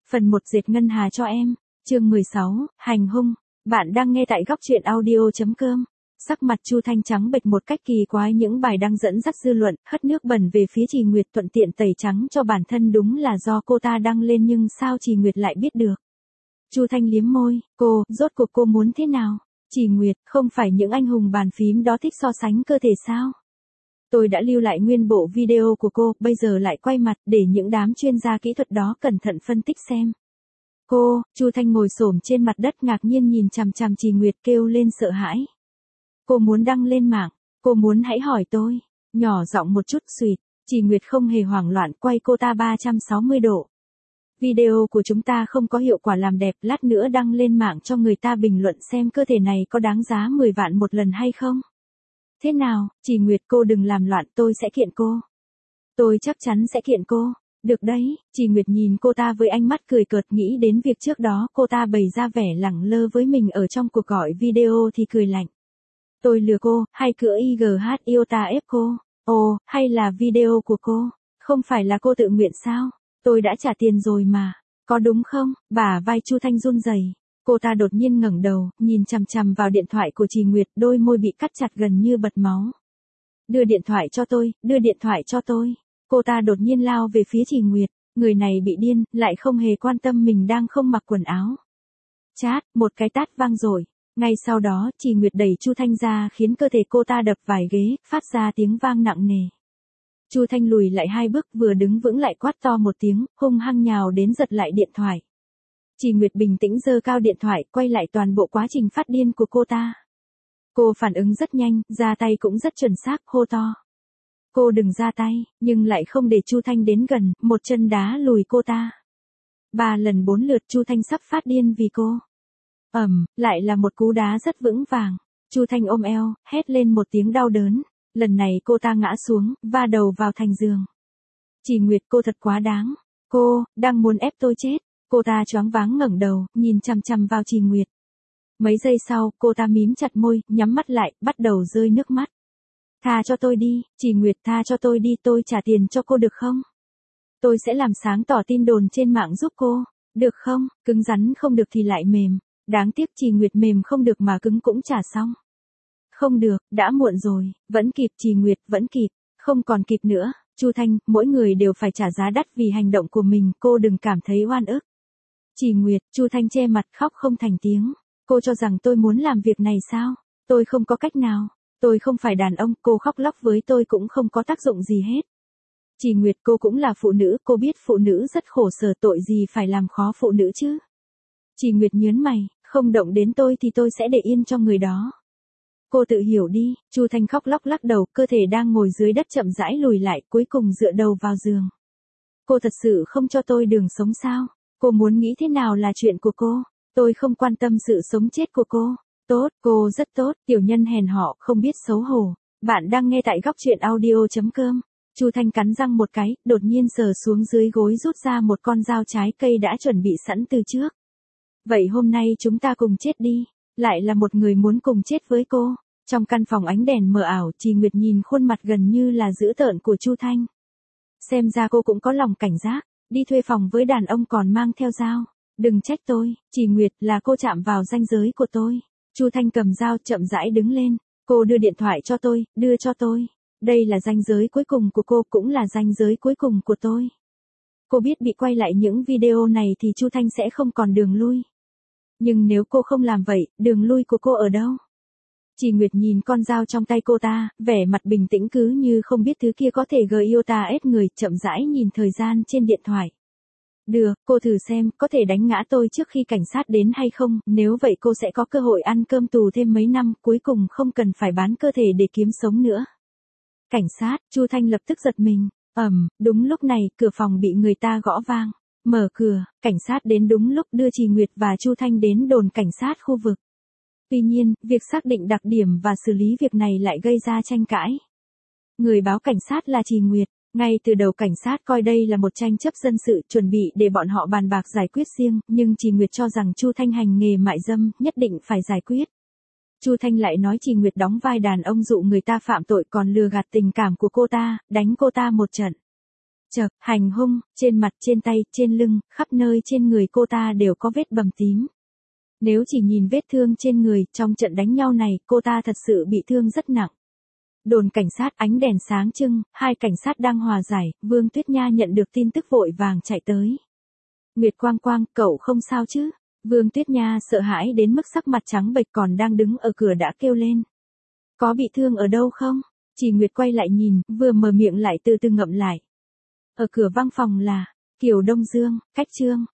Phần 1 dệt ngân hà cho em. Chương 16, hành hung. Bạn đang nghe tại góc truyện audio.com. Sắc mặt Chu Thanh trắng bệch một cách kỳ quái, những bài đăng dẫn dắt dư luận, hất nước bẩn về phía Trì Nguyệt, thuận tiện tẩy trắng cho bản thân, đúng là do cô ta đăng lên, nhưng sao Trì Nguyệt lại biết được? Chu Thanh liếm môi, rốt cuộc cô muốn thế nào? Trì Nguyệt, không phải những anh hùng bàn phím đó thích so sánh cơ thể sao? Tôi đã lưu lại nguyên bộ video của cô, bây giờ lại quay mặt để những đám chuyên gia kỹ thuật đó cẩn thận phân tích xem. Chu Thanh ngồi xổm trên mặt đất ngạc nhiên nhìn chằm chằm Trì Nguyệt, kêu lên sợ hãi. Cô muốn đăng lên mạng, cô muốn hãy hỏi tôi. Nhỏ giọng một chút, xuỵt. Trì Nguyệt không hề hoảng loạn, quay cô ta 360 độ. Video của chúng ta không có hiệu quả làm đẹp, lát nữa đăng lên mạng cho người ta bình luận xem cơ thể này có đáng giá 10 vạn một lần hay không. Thế nào, Trì Nguyệt, cô đừng làm loạn, tôi sẽ kiện cô. Tôi chắc chắn sẽ kiện cô. Được đấy, Trì Nguyệt nhìn cô ta với ánh mắt cười cợt, nghĩ đến việc trước đó cô ta bày ra vẻ lẳng lơ với mình ở trong cuộc gọi video thì cười lạnh. Tôi lừa cô, hay cửa IGH Iota ép cô? Hay là video của cô? Không phải là cô tự nguyện sao? Tôi đã trả tiền rồi mà. Có đúng không? Bả vai Chu Thanh run rẩy. Cô ta đột nhiên ngẩng đầu, nhìn chằm chằm vào điện thoại của Trì Nguyệt, đôi môi bị cắt chặt gần như bật máu. Đưa điện thoại cho tôi, đưa điện thoại cho tôi. Cô ta đột nhiên lao về phía Trì Nguyệt, người này bị điên, lại không hề quan tâm mình đang không mặc quần áo. Chát, một cái tát vang rồi. Ngay sau đó, Trì Nguyệt đẩy Chu Thanh ra khiến cơ thể cô ta đập vài ghế, phát ra tiếng vang nặng nề. Chu Thanh lùi lại 2 bước, vừa đứng vững lại quát to một tiếng, hung hăng nhào đến giật lại điện thoại. Trì Nguyệt bình tĩnh giơ cao điện thoại, quay lại toàn bộ quá trình phát điên của cô ta. Cô phản ứng rất nhanh, ra tay cũng rất chuẩn xác, hô to. Cô đừng ra tay, nhưng lại không để Chu Thanh đến gần, một chân đá lùi cô ta. 3 lần 4 lượt Chu Thanh sắp phát điên vì cô. Lại là một cú đá rất vững vàng. Chu Thanh ôm eo, hét lên một tiếng đau đớn. Lần này cô ta ngã xuống, va đầu vào thành giường. Trì Nguyệt, cô thật quá đáng. Cô, đang muốn ép tôi chết. Cô ta choáng váng ngẩng đầu, nhìn chằm chằm vào Trì Nguyệt. Mấy giây sau, cô ta mím chặt môi, nhắm mắt lại, bắt đầu rơi nước mắt. Tha cho tôi đi, Trì Nguyệt, tha cho tôi đi, tôi trả tiền cho cô được không? Tôi sẽ làm sáng tỏ tin đồn trên mạng giúp cô, được không? Cứng rắn không được thì lại mềm. Đáng tiếc Trì Nguyệt mềm không được mà cứng cũng chả xong. Không được, đã muộn rồi, vẫn kịp Trì Nguyệt, vẫn kịp, không còn kịp nữa. Chu Thanh, mỗi người đều phải trả giá đắt vì hành động của mình, cô đừng cảm thấy oan ức. Trì Nguyệt, Chu Thanh che mặt khóc không thành tiếng. Cô cho rằng tôi muốn làm việc này sao? Tôi không có cách nào. Tôi không phải đàn ông, cô khóc lóc với tôi cũng không có tác dụng gì hết. Trì Nguyệt, cô cũng là phụ nữ, cô biết phụ nữ rất khổ sở, tội gì phải làm khó phụ nữ chứ? Trì Nguyệt nhớn mày, không động đến tôi thì tôi sẽ để yên cho người đó. Cô tự hiểu đi. Chu Thanh khóc lóc lắc đầu, cơ thể đang ngồi dưới đất chậm rãi lùi lại, cuối cùng dựa đầu vào giường. Cô thật sự không cho tôi đường sống sao? Cô muốn nghĩ thế nào là chuyện của cô. Tôi không quan tâm sự sống chết của cô. Tốt, cô rất tốt, tiểu nhân hèn họ, không biết xấu hổ. Bạn đang nghe tại góc truyện audio.com. Chu Thanh cắn răng một cái, đột nhiên sờ xuống dưới gối rút ra một con dao trái cây đã chuẩn bị sẵn từ trước. Vậy hôm nay chúng ta cùng chết đi. Lại là một người muốn cùng chết với cô. Trong căn phòng ánh đèn mờ ảo, Trì Nguyệt nhìn khuôn mặt gần như là dữ tợn của Chu Thanh. Xem ra cô cũng có lòng cảnh giác, đi thuê phòng với đàn ông còn mang theo dao. Đừng trách tôi, Trì Nguyệt, là cô chạm vào ranh giới của tôi. Chu Thanh cầm dao chậm rãi đứng lên. Cô đưa điện thoại cho tôi, đưa cho tôi. Đây là ranh giới cuối cùng của cô, cũng là ranh giới cuối cùng của tôi. Cô biết bị quay lại những video này thì Chu Thanh sẽ không còn đường lui. Nhưng nếu cô không làm vậy, đường lui của cô ở đâu? Trì Nguyệt nhìn con dao trong tay cô ta, vẻ mặt bình tĩnh cứ như không biết thứ kia có thể gây iota ép người, chậm rãi nhìn thời gian trên điện thoại. Được, cô thử xem, có thể đánh ngã tôi trước khi cảnh sát đến hay không, nếu vậy cô sẽ có cơ hội ăn cơm tù thêm mấy năm, cuối cùng không cần phải bán cơ thể để kiếm sống nữa. Cảnh sát, Chu Thanh lập tức giật mình. Đúng lúc này, cửa phòng bị người ta gõ vang. Mở cửa, cảnh sát đến đúng lúc, đưa Trì Nguyệt và Chu Thanh đến đồn cảnh sát khu vực. Tuy nhiên, việc xác định đặc điểm và xử lý việc này lại gây ra tranh cãi. Người báo cảnh sát là Trì Nguyệt. Ngay từ đầu cảnh sát coi đây là một tranh chấp dân sự, chuẩn bị để bọn họ bàn bạc giải quyết riêng, nhưng Trì Nguyệt cho rằng Chu Thanh hành nghề mại dâm, nhất định phải giải quyết. Chu Thanh lại nói Trì Nguyệt đóng vai đàn ông dụ người ta phạm tội, còn lừa gạt tình cảm của cô ta, đánh cô ta một trận. Chậc, hành hung, trên mặt, trên tay, trên lưng, khắp nơi trên người cô ta đều có vết bầm tím. Nếu chỉ nhìn vết thương trên người, trong trận đánh nhau này, cô ta thật sự bị thương rất nặng. Đồn cảnh sát, ánh đèn sáng trưng, hai cảnh sát đang hòa giải, Vương Tuyết Nha nhận được tin tức vội vàng chạy tới. Nguyệt Quang Quang, cậu không sao chứ? Vương Tuyết Nha sợ hãi đến mức sắc mặt trắng bệch, còn đang đứng ở cửa đã kêu lên. Có bị thương ở đâu không? Chỉ Nguyệt quay lại nhìn, vừa mở miệng lại từ từ ngậm lại. Ở cửa văn phòng là Kiều Đông Dương, cách Trương.